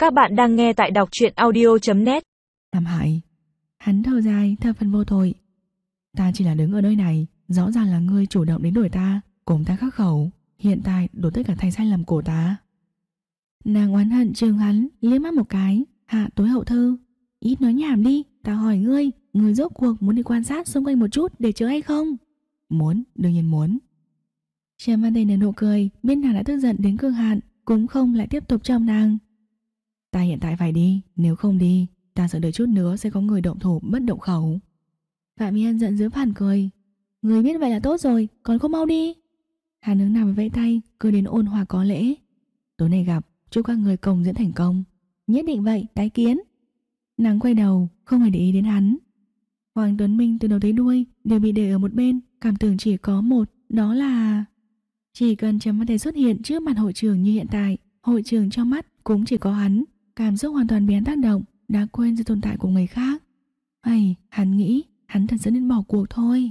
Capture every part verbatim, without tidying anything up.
Các bạn đang nghe tại đọc truyện audio chấm net. Làm hại. Hắn thở dài, thở phần vô tội. Ta chỉ là đứng ở nơi này, rõ ràng là ngươi chủ động đến đuổi ta, cùng ta khắc khẩu, hiện tại đổ tất cả thành sai lầm của ta. Nàng oán hận trừng hắn, liếc mắt một cái, hạ tối hậu thư. Ít nói nhảm đi, ta hỏi ngươi, ngươi rốt cuộc muốn đi quan sát xung quanh một chút để chữa hay không? Muốn, đương nhiên muốn. Trầm Văn Tề nở nụ cười, biết nàng đã tức giận đến cực hạn, cũng không lại tiếp tục trong nàng. Ta hiện tại phải đi, nếu không đi, ta sợ đợi chút nữa sẽ có người động thủ bất động khẩu. Phạm Yên giận dữ phản cười. Người biết vậy là tốt rồi, còn không mau đi. Hắn hướng nằm vẫy tay, cười đến ôn hòa có lễ. Tối nay gặp, chúc các người công diễn thành công. Nhất định vậy, tái kiến. Nàng quay đầu, không hề để ý đến hắn. Hoàng Tuấn Minh từ đầu tới đuôi đều bị để ở một bên, cảm tưởng chỉ có một, đó là chỉ cần Trầm Văn Tề xuất hiện trước mặt hội trưởng như hiện tại, hội trưởng trong mắt cũng chỉ có hắn. Cảm xúc hoàn toàn bị hắn tác động, đã quên sự tồn tại của người khác. Hay, hắn nghĩ hắn thật sự nên bỏ cuộc thôi.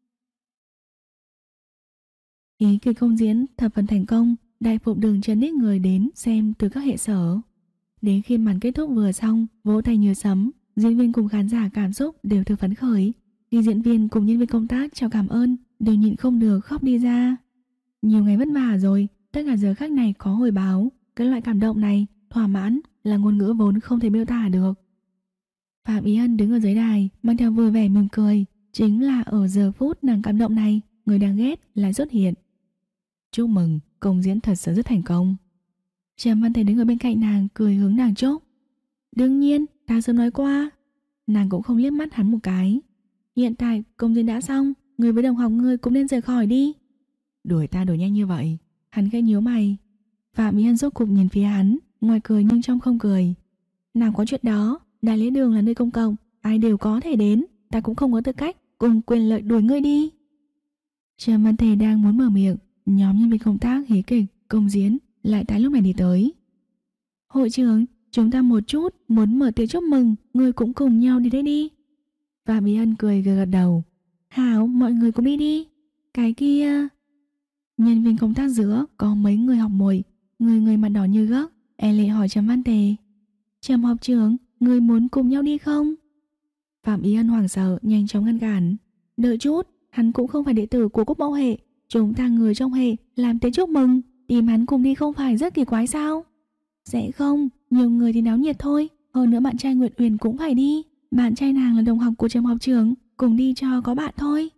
Ý kịch công diễn thập phần thành công, đại phục đường trấn ít người đến xem từ các hệ sở. Đến khi màn kết thúc vừa xong, vỗ tay như sấm, diễn viên cùng khán giả cảm xúc đều thực phấn khởi. Khi diễn viên cùng nhân viên công tác chào cảm ơn, đều nhịn không được khóc đi ra. Nhiều ngày vất vả rồi, tất cả giờ khắc này có hồi báo, cái loại cảm động này, thỏa mãn là ngôn ngữ vốn không thể miêu tả được. Phạm Ý Ân đứng ở dưới đài, mang theo vui vẻ mỉm cười, chính là ở giờ phút nàng cảm động này, người đang ghét lại xuất hiện. Chúc mừng, công diễn thật sự rất thành công. Trầm Văn Tề đứng ở bên cạnh nàng, cười hướng nàng chúc. Đương nhiên, ta sớm nói qua. Nàng cũng không liếc mắt hắn một cái. Hiện tại công diễn đã xong, người với đồng học ngươi cũng nên rời khỏi đi. Đuổi ta đuổi nhanh như vậy? Hắn khẽ nhíu mày. Phạm Ý Ân rốt cục nhìn phía hắn, ngoài cười nhưng trong không cười. Nào có chuyện đó, đại lễ đường là nơi công cộng, ai đều có thể đến, ta cũng không có tư cách cùng quyền lợi đuổi ngươi đi. Trầm Văn Tề đang muốn mở miệng, nhóm nhân viên công tác hí kịch công diễn lại tại lúc này đi tới. Hội trưởng, chúng ta một chút muốn mở tiệc chúc mừng, ngươi cũng cùng nhau đi đấy đi. Phạm Ý Ân cười gật gật đầu. Hảo, mọi người cùng đi đi. Cái kia... Nhân viên công tác giữa có mấy người học muội, người người mặt đỏ như gấc, e lệ hỏi Trầm Văn Tề. Trầm học trưởng, người muốn cùng nhau đi không? Phạm Ý Ân hoảng sợ, nhanh chóng ngăn cản. Đợi chút, hắn cũng không phải đệ tử của Quốc Mẫu hệ, chúng ta người trong hệ làm tiệc chúc mừng, tìm hắn cùng đi không phải rất kỳ quái sao? Sẽ không, nhiều người thì náo nhiệt thôi. Hơn nữa bạn trai Nguyệt Uyển cũng phải đi. Bạn trai nàng là đồng học của Trầm học trưởng, cùng đi cho có bạn thôi.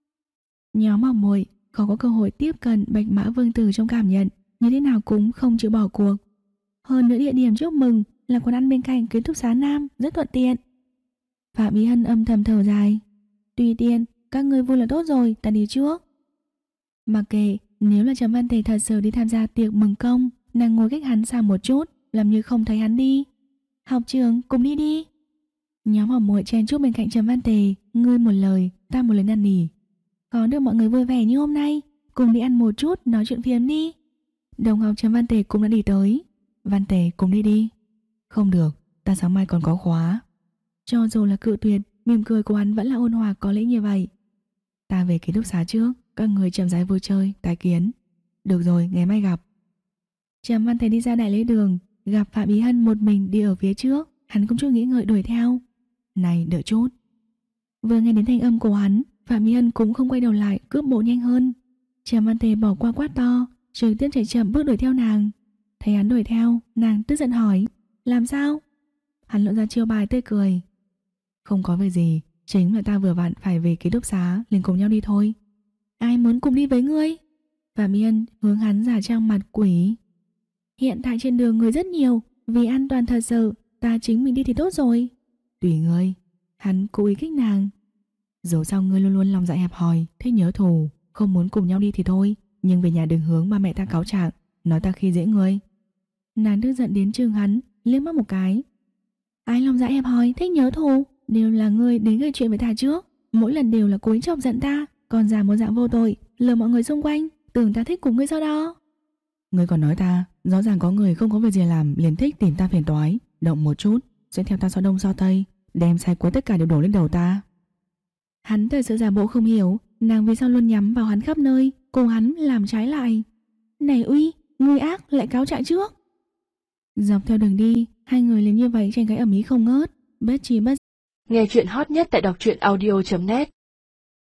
Nhóm học muội không có cơ hội tiếp cận Bạch Mã Vương Tử trong cảm nhận, như thế nào cũng không chịu bỏ cuộc. Hơn nữa địa điểm chúc mừng là quán ăn bên cạnh ký túc xá Nam, rất thuận tiện. Phạm Ý Hân âm thầm thở dài. Tùy tiện, các người vui là tốt rồi, ta đi trước. Mặc kệ, nếu là Trầm Văn Tề thật sự đi tham gia tiệc mừng công, nàng ngồi cách hắn xa một chút, làm như không thấy hắn đi. Học trưởng, cùng đi đi. Nhóm học muội chen chúc bên cạnh Trầm Văn Tề, ngươi một lời, ta một lời năn nỉ. Có được mọi người vui vẻ như hôm nay, cùng đi ăn một chút, nói chuyện phiếm đi. Đồng học Trầm Văn Tề cũng đã đi tới. Văn Tề cùng đi đi. Không được, ta sáng mai còn có khóa. Cho dù là cự tuyệt, mỉm cười của hắn vẫn là ôn hòa có lẽ như vậy. Ta về ký túc xá trước, các người chậm rãi vui chơi, tái kiến. Được rồi, ngày mai gặp. Trầm Văn Tề đi ra đại lễ đường, gặp Phạm Ý Hân một mình đi ở phía trước, hắn cũng chưa nghĩ ngợi đuổi theo. Này, đợi chút. Vừa nghe đến thanh âm của hắn, Phạm Ý Hân cũng không quay đầu lại, cướp bộ nhanh hơn. Trầm Văn Tề bỏ qua quát to, trực tiếp chạy chậm bước đuổi theo nàng. Thấy hắn đuổi theo, nàng tức giận hỏi, làm sao? Hắn lộ ra chiêu bài tươi cười. Không có việc gì, chính là ta vừa vặn phải về ký túc xá, liền cùng nhau đi thôi. Ai muốn cùng đi với ngươi? Phạm Ý Hân hướng hắn giả trang mặt quỷ. Hiện tại trên đường người rất nhiều, vì an toàn thật sự, ta chính mình đi thì tốt rồi. Tùy ngươi. Hắn cố ý kích nàng. Dẫu sao ngươi luôn luôn lòng dạ hẹp hòi, thích nhớ thù, không muốn cùng nhau đi thì thôi, nhưng về nhà đừng hướng ba mẹ ta cáo trạng, nói ta khi dễ ngươi. Nàng tức giận đến chừng hắn, liếc mắt một cái. Ai lòng dạ hẹp hòi, thích nhớ thù, đều là ngươi đến gây chuyện với ta trước, mỗi lần đều là cố ý chọc giận ta, còn giả một dạng vô tội, lừa mọi người xung quanh, tưởng ta thích cùng ngươi sau đó. Ngươi còn nói ta, rõ ràng có người không có việc gì làm liền thích tìm ta phiền toái, động một chút sẽ theo ta so đông so tây, đem sai cuối tất cả đều đổ lên đầu ta. Hắn thật sự giả bộ không hiểu, nàng vì sao luôn nhắm vào hắn khắp nơi, cùng hắn làm trái lại. Này Uy, ngươi ác lại cáo trạng trước. Dọc theo đường đi, Hai người liền như vậy tranh cãi ầm ĩ không ngớt, bất chi bất. Nghe chuyện hot nhất tại đọc truyện audio chấm net.